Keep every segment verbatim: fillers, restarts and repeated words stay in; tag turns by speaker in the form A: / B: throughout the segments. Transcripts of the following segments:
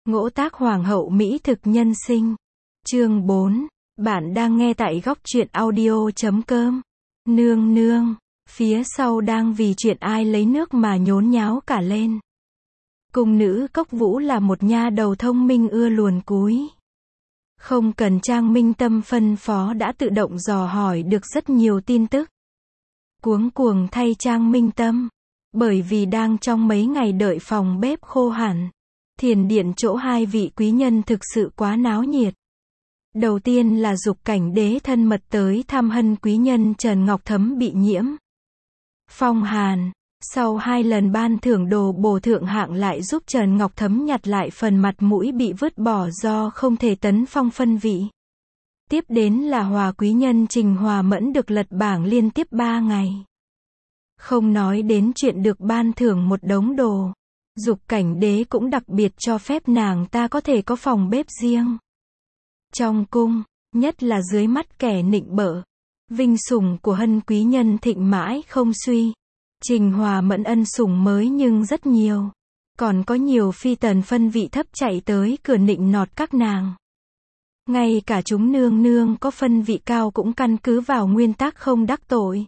A: Ngỗ tác hoàng hậu mỹ thực nhân sinh. Chương bốn. Bạn đang nghe tại góc truyện audio chấm com. Nương nương. Phía sau đang vì chuyện ai lấy nước mà nhốn nháo cả lên. Cung nữ Cốc Vũ là một nha đầu thông minh ưa luồn cúi. Không cần Trang Minh Tâm phân phó đã tự động dò hỏi được rất nhiều tin tức. Cuống cuồng thay Trang Minh Tâm. Bởi vì đang trong mấy ngày đợi phòng bếp khô hẳn. Thiền điện chỗ hai vị quý nhân thực sự quá náo nhiệt. Đầu tiên là Dục Cảnh Đế thân mật tới thăm Hân quý nhân Trần Ngọc Thấm bị nhiễm phong hàn. Sau hai lần ban thưởng đồ bổ thượng hạng lại giúp Trần Ngọc Thấm nhặt lại phần mặt mũi bị vứt bỏ do không thể tấn phong phân vị. Tiếp đến là Hòa quý nhân Trình Hòa Mẫn được lật bảng liên tiếp ba ngày. Không nói đến chuyện được ban thưởng một đống đồ. Dục Cảnh Đế cũng đặc biệt cho phép nàng ta có thể có phòng bếp riêng. Trong cung, nhất là dưới mắt kẻ nịnh bợ, vinh sủng của Hân quý nhân thịnh mãi không suy. Trình Hòa Mẫn ân sủng mới nhưng rất nhiều. Còn có nhiều phi tần phân vị thấp chạy tới cửa nịnh nọt các nàng. Ngay cả chúng nương nương có phân vị cao cũng căn cứ vào nguyên tắc không đắc tội.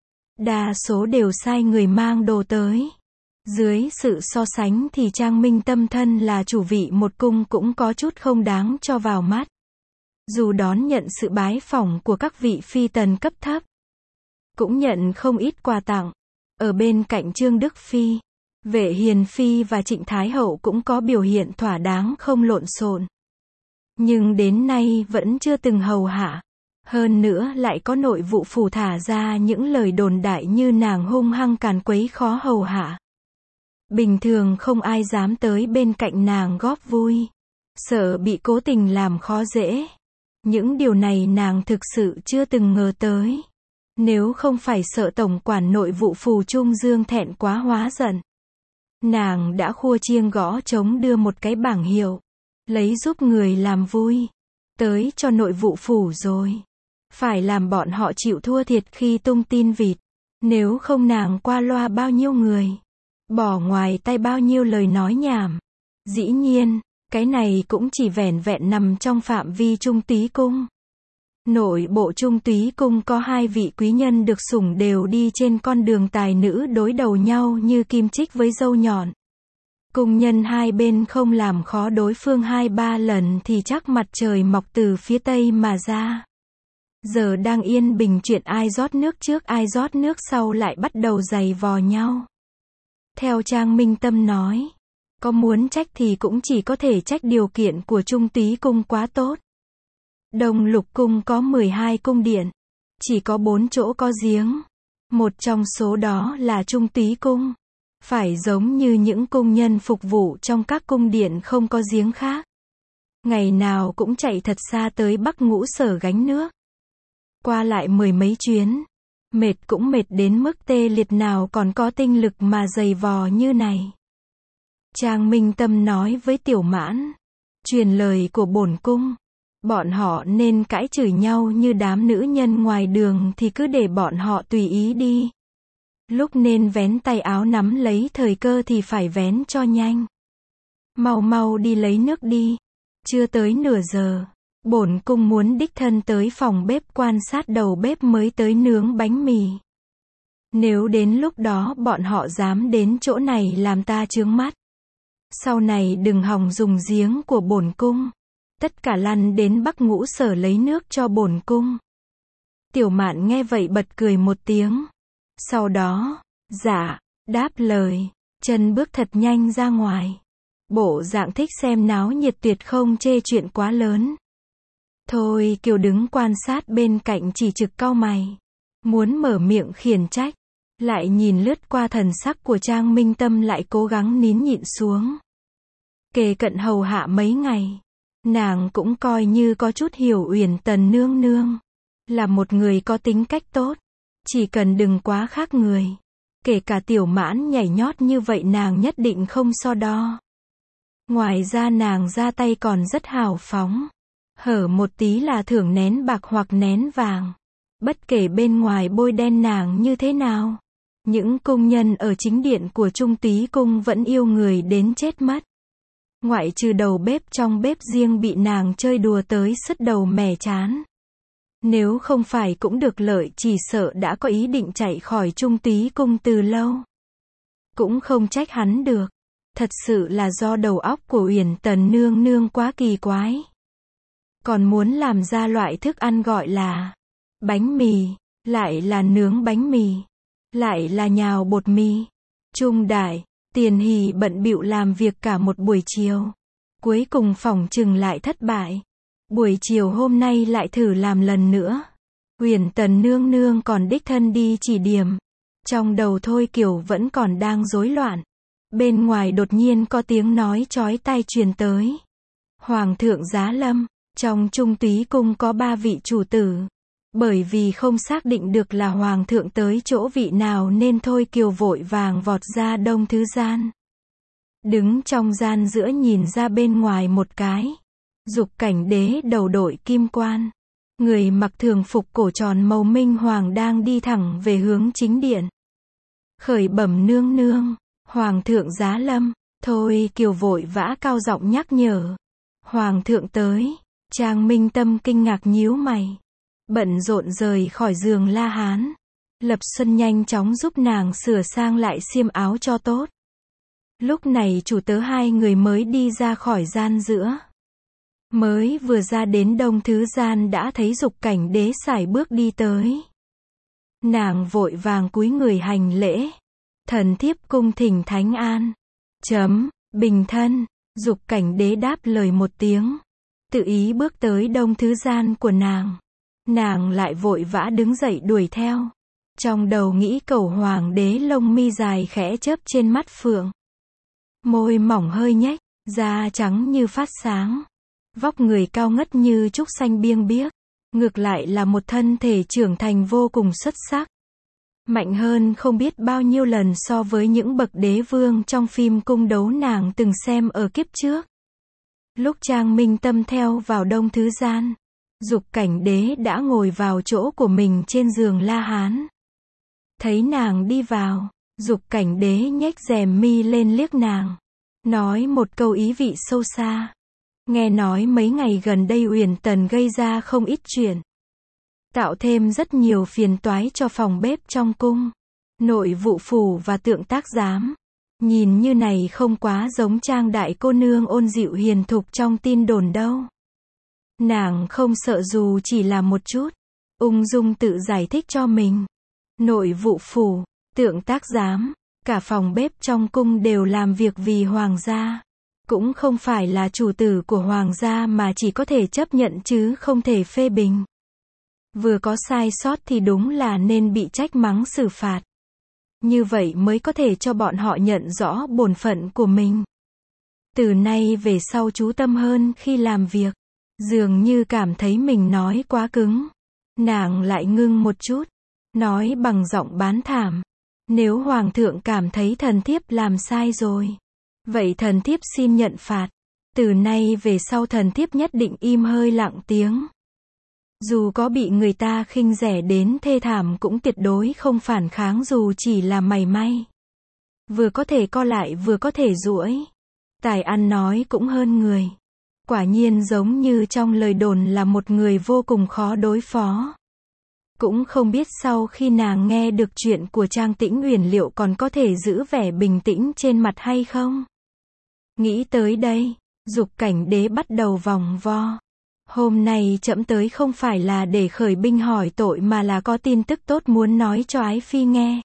A: Đa số đều sai người mang đồ tới. Dưới sự so sánh thì Trang Minh Tâm thân là chủ vị một cung cũng có chút không đáng cho vào mắt. Dù đón nhận sự bái phỏng của các vị phi tần cấp thấp, cũng nhận không ít quà tặng. Ở bên cạnh Trương Đức Phi, Vệ Hiền Phi và Trịnh Thái Hậu cũng có biểu hiện thỏa đáng không lộn xộn. Nhưng đến nay vẫn chưa từng hầu hạ. Hơn nữa lại có nội vụ phủ thả ra những lời đồn đại như nàng hung hăng càn quấy khó hầu hạ. Bình thường không ai dám tới bên cạnh nàng góp vui. Sợ bị cố tình làm khó dễ. Những điều này nàng thực sự chưa từng ngờ tới. Nếu không phải sợ tổng quản nội vụ phủ Trung Dương thẹn quá hóa giận, nàng đã khua chiêng gõ trống đưa một cái bảng hiệu, lấy giúp người làm vui, tới cho nội vụ phủ rồi. Phải làm bọn họ chịu thua thiệt khi tung tin vịt. Nếu không nàng qua loa bao nhiêu người, bỏ ngoài tay bao nhiêu lời nói nhảm. Dĩ nhiên, cái này cũng chỉ vẻn vẹn nằm trong phạm vi Trung Túy Cung. Nội bộ Trung Túy Cung có hai vị quý nhân được sủng đều đi trên con đường tài nữ đối đầu nhau như kim chích với dâu nhọn. Cung nhân hai bên không làm khó đối phương hai ba lần thì chắc mặt trời mọc từ phía tây mà ra. Giờ đang yên bình chuyện ai rót nước trước ai rót nước sau lại bắt đầu giày vò nhau. Theo Trang Minh Tâm nói, có muốn trách thì cũng chỉ có thể trách điều kiện của Trung Túy Cung quá tốt. Đông Lục Cung có mười hai cung điện, chỉ có bốn chỗ có giếng. Một trong số đó là Trung Túy Cung. Phải giống như những cung nhân phục vụ trong các cung điện không có giếng khác. Ngày nào cũng chạy thật xa tới Bắc Ngũ Sở gánh nước. Qua lại mười mấy chuyến. Mệt cũng mệt đến mức tê liệt nào còn có tinh lực mà giày vò như này. Trang Minh Tâm nói với Tiểu Mãn. Truyền lời của bổn cung. Bọn họ nên cãi chửi nhau như đám nữ nhân ngoài đường thì cứ để bọn họ tùy ý đi. Lúc nên vén tay áo nắm lấy thời cơ thì phải vén cho nhanh. Mau mau đi lấy nước đi. Chưa tới nửa giờ, bổn cung muốn đích thân tới phòng bếp quan sát đầu bếp mới tới nướng bánh mì. Nếu đến lúc đó bọn họ dám đến chỗ này làm ta chướng mắt, sau này đừng hòng dùng giếng của bổn cung. Tất cả lăn đến Bắc Ngũ Sở lấy nước cho bổn cung. Tiểu Mạn nghe vậy bật cười một tiếng. Sau đó, dạ, đáp lời, chân bước thật nhanh ra ngoài. Bộ dạng thích xem náo nhiệt tuyệt không chê chuyện quá lớn. Thôi Kiều đứng quan sát bên cạnh chỉ trực cau mày. Muốn mở miệng khiển trách. Lại nhìn lướt qua thần sắc của Trang Minh Tâm lại cố gắng nín nhịn xuống. Kề cận hầu hạ mấy ngày. Nàng cũng coi như có chút hiểu Uyển Tần nương nương. Là một người có tính cách tốt. Chỉ cần đừng quá khác người. Kể cả Tiểu Mãn nhảy nhót như vậy nàng nhất định không so đo. Ngoài ra nàng ra tay còn rất hào phóng. Hở một tí là thưởng nén bạc hoặc nén vàng. Bất kể bên ngoài bôi đen nàng như thế nào. Những cung nhân ở chính điện của Trung Túy Cung vẫn yêu người đến chết mất. Ngoại trừ đầu bếp trong bếp riêng bị nàng chơi đùa tới sứt đầu mẻ chán. Nếu không phải cũng được lợi chỉ sợ đã có ý định chạy khỏi Trung Túy cung từ lâu. Cũng không trách hắn được. Thật sự là do đầu óc của Uyển Tần nương nương quá kỳ quái. Còn muốn làm ra loại thức ăn gọi là bánh mì, lại là nướng bánh mì, lại là nhào bột mì. Trung Đại, Tiền Hỷ bận bịu làm việc cả một buổi chiều. Cuối cùng phỏng chừng lại thất bại. Buổi chiều hôm nay lại thử làm lần nữa. Uyển Tần nương nương còn đích thân đi chỉ điểm. Trong đầu Thôi Kiều vẫn còn đang rối loạn. Bên ngoài đột nhiên có tiếng nói chói tai truyền tới. Hoàng thượng giá lâm, trong Trung Túy cung có ba vị chủ tử. Bởi vì không xác định được là hoàng thượng tới chỗ vị nào nên Thôi Kiều vội vàng vọt ra đông thứ gian. Đứng trong gian giữa nhìn ra bên ngoài một cái. Dục Cảnh Đế đầu đội kim quan. Người mặc thường phục cổ tròn màu minh hoàng đang đi thẳng về hướng chính điện. Khởi bẩm nương nương, hoàng thượng giá lâm. Thôi Kiều vội vã cao giọng nhắc nhở. Hoàng thượng tới. Trang Minh Tâm kinh ngạc nhíu mày. Bận rộn rời khỏi giường La Hán. Lập Xuân nhanh chóng giúp nàng sửa sang lại xiêm áo cho tốt. Lúc này chủ tớ hai người mới đi ra khỏi gian giữa. Mới vừa ra đến đông thứ gian đã thấy Dục Cảnh Đế sải bước đi tới. Nàng vội vàng cúi người hành lễ. Thần thiếp cung thỉnh thánh an. Chấm, bình thân. Dục Cảnh Đế đáp lời một tiếng. Tự ý bước tới đông thứ gian của nàng. Nàng lại vội vã đứng dậy đuổi theo. Trong đầu nghĩ Cẩu Hoàng đế lông mi dài khẽ chớp trên mắt phượng. Môi mỏng hơi nhếch, da trắng như phát sáng. Vóc người cao ngất như trúc xanh biêng biếc. Ngược lại là một thân thể trưởng thành vô cùng xuất sắc. Mạnh hơn không biết bao nhiêu lần so với những bậc đế vương trong phim cung đấu nàng từng xem ở kiếp trước. Lúc Trang Minh Tâm theo vào đông thứ gian, Dục Cảnh Đế đã ngồi vào chỗ của mình trên giường La Hán. Thấy nàng đi vào, Dục Cảnh Đế nhếch rèm mi lên liếc nàng. Nói một câu ý vị sâu xa. Nghe nói mấy ngày gần đây Uyển Tần gây ra không ít chuyện. Tạo thêm rất nhiều phiền toái cho phòng bếp trong cung. Nội vụ phủ và tượng tác giám. Nhìn như này không quá giống Trang đại cô nương ôn dịu hiền thục trong tin đồn đâu. Nàng không sợ dù chỉ là một chút. Ung dung tự giải thích cho mình. Nội vụ phủ, tượng tác giám, cả phòng bếp trong cung đều làm việc vì hoàng gia. Cũng không phải là chủ tử của hoàng gia mà chỉ có thể chấp nhận chứ không thể phê bình. Vừa có sai sót thì đúng là nên bị trách mắng xử phạt. Như vậy mới có thể cho bọn họ nhận rõ bổn phận của mình. Từ nay về sau chú tâm hơn khi làm việc. Dường như cảm thấy mình nói quá cứng. Nàng lại ngưng một chút. Nói bằng giọng bán thảm. Nếu hoàng thượng cảm thấy thần thiếp làm sai rồi. Vậy thần thiếp xin nhận phạt. Từ nay về sau thần thiếp nhất định im hơi lặng tiếng. Dù có bị người ta khinh rẻ đến thê thảm cũng tuyệt đối không phản kháng dù chỉ là mảy may. Vừa có thể co lại vừa có thể duỗi. Tài ăn nói cũng hơn người. Quả nhiên giống như trong lời đồn là một người vô cùng khó đối phó. Cũng không biết sau khi nàng nghe được chuyện của Trang Tĩnh Uyển liệu còn có thể giữ vẻ bình tĩnh trên mặt hay không. Nghĩ tới đây, Dục Cảnh Đế bắt đầu vòng vo. Hôm nay trẫm tới không phải là để khởi binh hỏi tội mà là có tin tức tốt muốn nói cho Ái Phi nghe.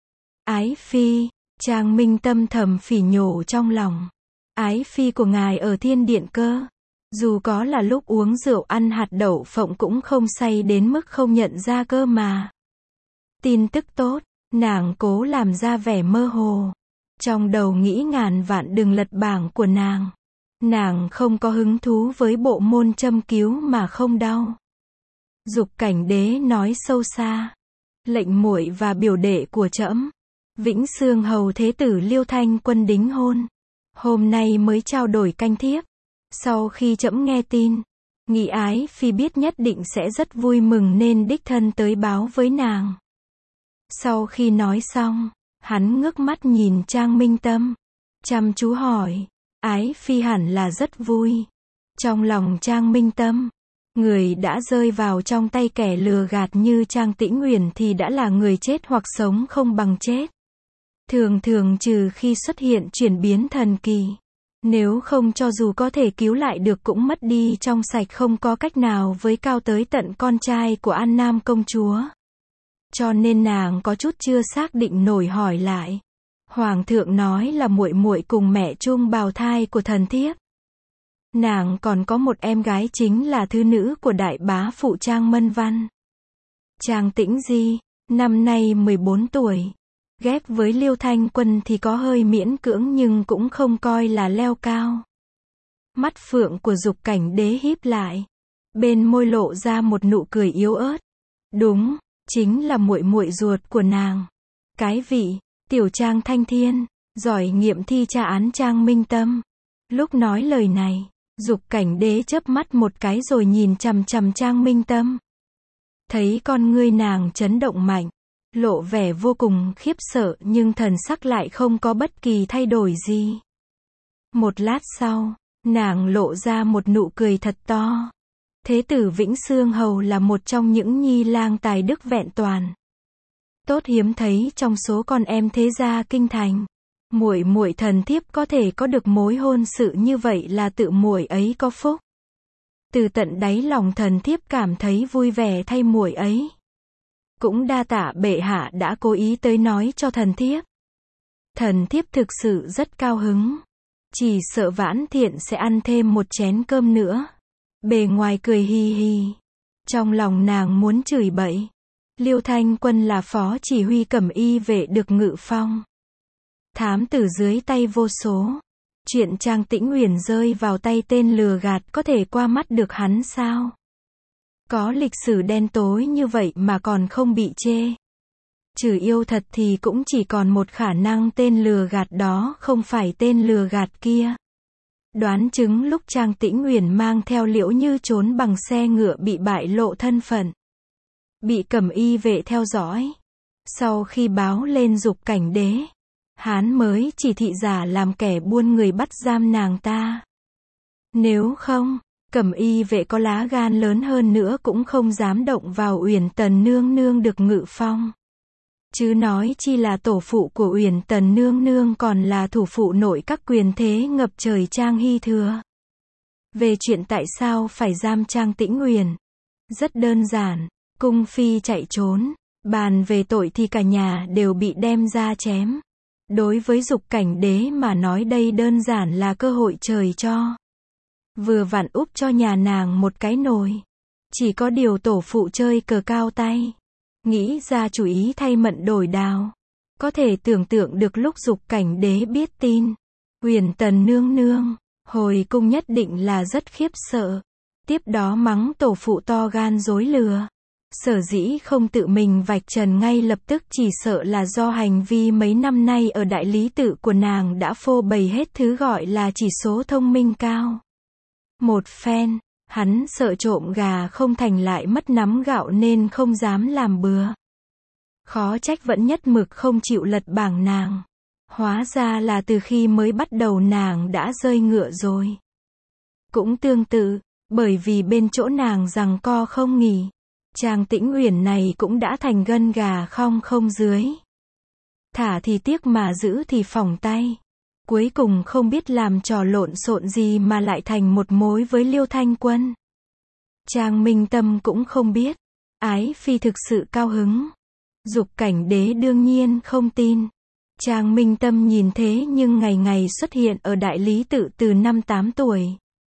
A: Ái Phi, Trang Minh Tâm thầm phỉ nhổ trong lòng. Ái Phi của ngài ở thiên điện cơ. Dù có là lúc uống rượu ăn hạt đậu phộng cũng không say đến mức không nhận ra cơ mà. Tin tức tốt, nàng cố làm ra vẻ mơ hồ. Trong đầu nghĩ ngàn vạn đừng lật bảng của nàng. Nàng không có hứng thú với bộ môn châm cứu mà không đau. Dục Cảnh Đế nói sâu xa. Lệnh muội và biểu đệ của trẫm, Vĩnh Xương hầu thế tử Liêu Thanh Quân đính hôn. Hôm nay mới trao đổi canh thiếp. Sau khi trẫm nghe tin, nghĩ Ái Phi biết nhất định sẽ rất vui mừng nên đích thân tới báo với nàng. Sau khi nói xong, hắn ngước mắt nhìn Trang Minh Tâm, chăm chú hỏi. Ái Phi hẳn là rất vui. Trong lòng Trang Minh Tâm, người đã rơi vào trong tay kẻ lừa gạt như Trang Tĩnh Uyển thì đã là người chết hoặc sống không bằng chết. Thường thường trừ khi xuất hiện chuyển biến thần kỳ. Nếu không cho dù có thể cứu lại được cũng mất đi trong sạch, không có cách nào với cao tới tận con trai của An Nam công chúa. Cho nên nàng có chút chưa xác định nổi hỏi lại. Hoàng thượng nói là muội muội cùng mẹ chung bào thai của thần thiếp. Nàng còn có một em gái chính là thứ nữ của đại bá phụ Trang Mân Văn. Trang Tĩnh Di, năm nay mười bốn tuổi. Ghép với Liêu Thanh Quân thì có hơi miễn cưỡng nhưng cũng không coi là leo cao. Mắt phượng của Dục Cảnh Đế híp lại. Bên môi lộ ra một nụ cười yếu ớt. Đúng, chính là muội muội ruột của nàng. Cái vị, tiểu Trang Thanh Thiên, giỏi nghiệm thi tra án Trang Minh Tâm. Lúc nói lời này, Dục Cảnh Đế chớp mắt một cái rồi nhìn chằm chằm Trang Minh Tâm. Thấy con ngươi nàng chấn động mạnh, lộ vẻ vô cùng khiếp sợ nhưng thần sắc lại không có bất kỳ thay đổi gì. Một lát sau, nàng lộ ra một nụ cười thật to. Thế tử Vĩnh Xương Hầu là một trong những nhi lang tài đức vẹn toàn. Tốt hiếm thấy trong số con em thế gia kinh thành. Muội muội thần thiếp có thể có được mối hôn sự như vậy là tự muội ấy có phúc. Từ tận đáy lòng thần thiếp cảm thấy vui vẻ thay muội ấy. Cũng đa tạ bệ hạ đã cố ý tới nói cho thần thiếp. Thần thiếp thực sự rất cao hứng. Chỉ sợ Vãn Thiện sẽ ăn thêm một chén cơm nữa. Bề ngoài cười hi hi. Trong lòng nàng muốn chửi bậy. Liêu Thanh Quân là phó chỉ huy cẩm y vệ được Ngự Phong. Thám tử dưới tay vô số. Chuyện Trang Tĩnh Uyển rơi vào tay tên lừa gạt có thể qua mắt được hắn sao? Có lịch sử đen tối như vậy mà còn không bị chê. Trừ yêu thật thì cũng chỉ còn một khả năng tên lừa gạt đó không phải tên lừa gạt kia. Đoán chứng lúc Trang Tĩnh Uyển mang theo Liễu Như trốn bằng xe ngựa bị bại lộ thân phận. Bị cẩm y vệ theo dõi. Sau khi báo lên Dục Cảnh Đế, hắn mới chỉ thị giả làm kẻ buôn người bắt giam nàng ta. Nếu không, cẩm y vệ có lá gan lớn hơn nữa cũng không dám động vào Uyển Tần nương nương được Ngự Phong. Chứ nói chi là tổ phụ của Uyển Tần nương nương còn là thủ phụ nội các quyền thế ngập trời Trang Hy Thừa. Về chuyện tại sao phải giam Trang Tĩnh Uyển, rất đơn giản, cung phi chạy trốn, bàn về tội thì cả nhà đều bị đem ra chém. Đối với Dục Cảnh Đế mà nói đây đơn giản là cơ hội trời cho. Vừa vặn úp cho nhà nàng một cái nồi. Chỉ có điều tổ phụ chơi cờ cao tay. Nghĩ ra chủ ý thay mận đổi đào. Có thể tưởng tượng được lúc Dục Cảnh Đế biết tin. Uyển Tần nương nương, hồi cung nhất định là rất khiếp sợ. Tiếp đó mắng tổ phụ to gan dối lừa. Sở dĩ không tự mình vạch trần ngay lập tức chỉ sợ là do hành vi mấy năm nay ở đại lý tự của nàng đã phô bày hết thứ gọi là chỉ số thông minh cao. Một phen, hắn sợ trộm gà không thành lại mất nắm gạo nên không dám làm bừa. Khó trách vẫn nhất mực không chịu lật bảng nàng. Hóa ra là từ khi mới bắt đầu nàng đã rơi ngựa rồi. Cũng tương tự, bởi vì bên chỗ nàng giằng co không nghỉ. Trang Tĩnh Uyển này cũng đã thành gân gà không không dưới. Thả thì tiếc mà giữ thì phỏng tay. Cuối cùng không biết làm trò lộn xộn gì mà lại thành một mối với Liêu Thanh Quân. Trang Minh Tâm cũng không biết. Ái Phi thực sự cao hứng. Dục Cảnh Đế đương nhiên không tin. Trang Minh Tâm nhìn thế nhưng ngày ngày xuất hiện ở đại lý tự từ năm tám tuổi.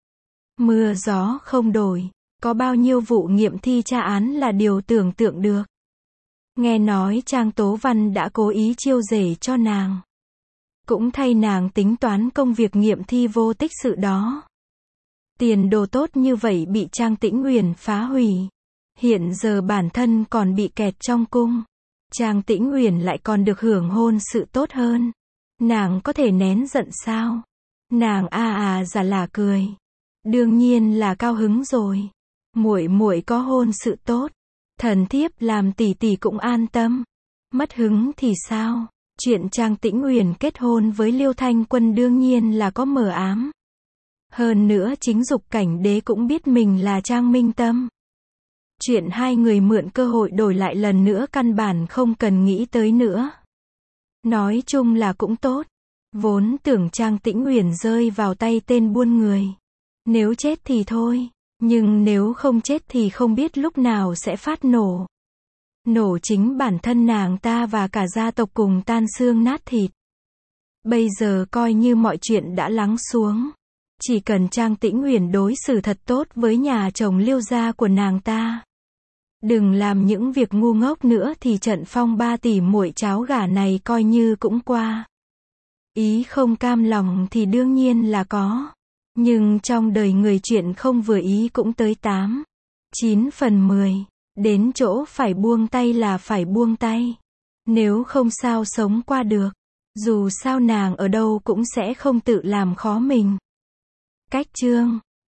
A: Mưa gió không đổi. Có bao nhiêu vụ nghiệm thi tra án là điều tưởng tượng được. Nghe nói Trang Tố Văn đã cố ý chiêu rể cho nàng. Cũng thay nàng tính toán công việc nghiệm thi vô tích sự đó. Tiền đồ tốt như vậy bị Trang Tĩnh Uyển phá hủy. Hiện giờ bản thân còn bị kẹt trong cung. Trang Tĩnh Uyển lại còn được hưởng hôn sự tốt hơn. Nàng có thể nén giận sao? Nàng a à giả là cười. Đương nhiên là cao hứng rồi. Muội muội có hôn sự tốt, thần thiếp làm tỷ tỷ cũng an tâm. Mất hứng thì sao? Chuyện Trang Tĩnh Uyển kết hôn với Liêu Thanh Quân đương nhiên là có mờ ám. Hơn nữa chính Dục Cảnh Đế cũng biết mình là Trang Minh Tâm. Chuyện hai người mượn cơ hội đổi lại lần nữa căn bản không cần nghĩ tới nữa. Nói chung là cũng tốt. Vốn tưởng Trang Tĩnh Uyển rơi vào tay tên buôn người. Nếu chết thì thôi. Nhưng nếu không chết thì không biết lúc nào sẽ phát nổ. Nổ chính bản thân nàng ta và cả gia tộc cùng tan xương nát thịt. Bây giờ coi như mọi chuyện đã lắng xuống. Chỉ cần Trang Tĩnh Uyển đối xử thật tốt với nhà chồng Liêu gia của nàng ta. Đừng làm những việc ngu ngốc nữa thì trận phong ba tỷ muội cháo gà này coi như cũng qua. Ý không cam lòng thì đương nhiên là có. Nhưng trong đời người chuyện không vừa ý cũng tới tám, chín phần mười. Đến chỗ phải buông tay là phải buông tay. Nếu không sao sống qua được. Dù sao nàng ở đâu cũng sẽ không tự làm khó mình. Cách chương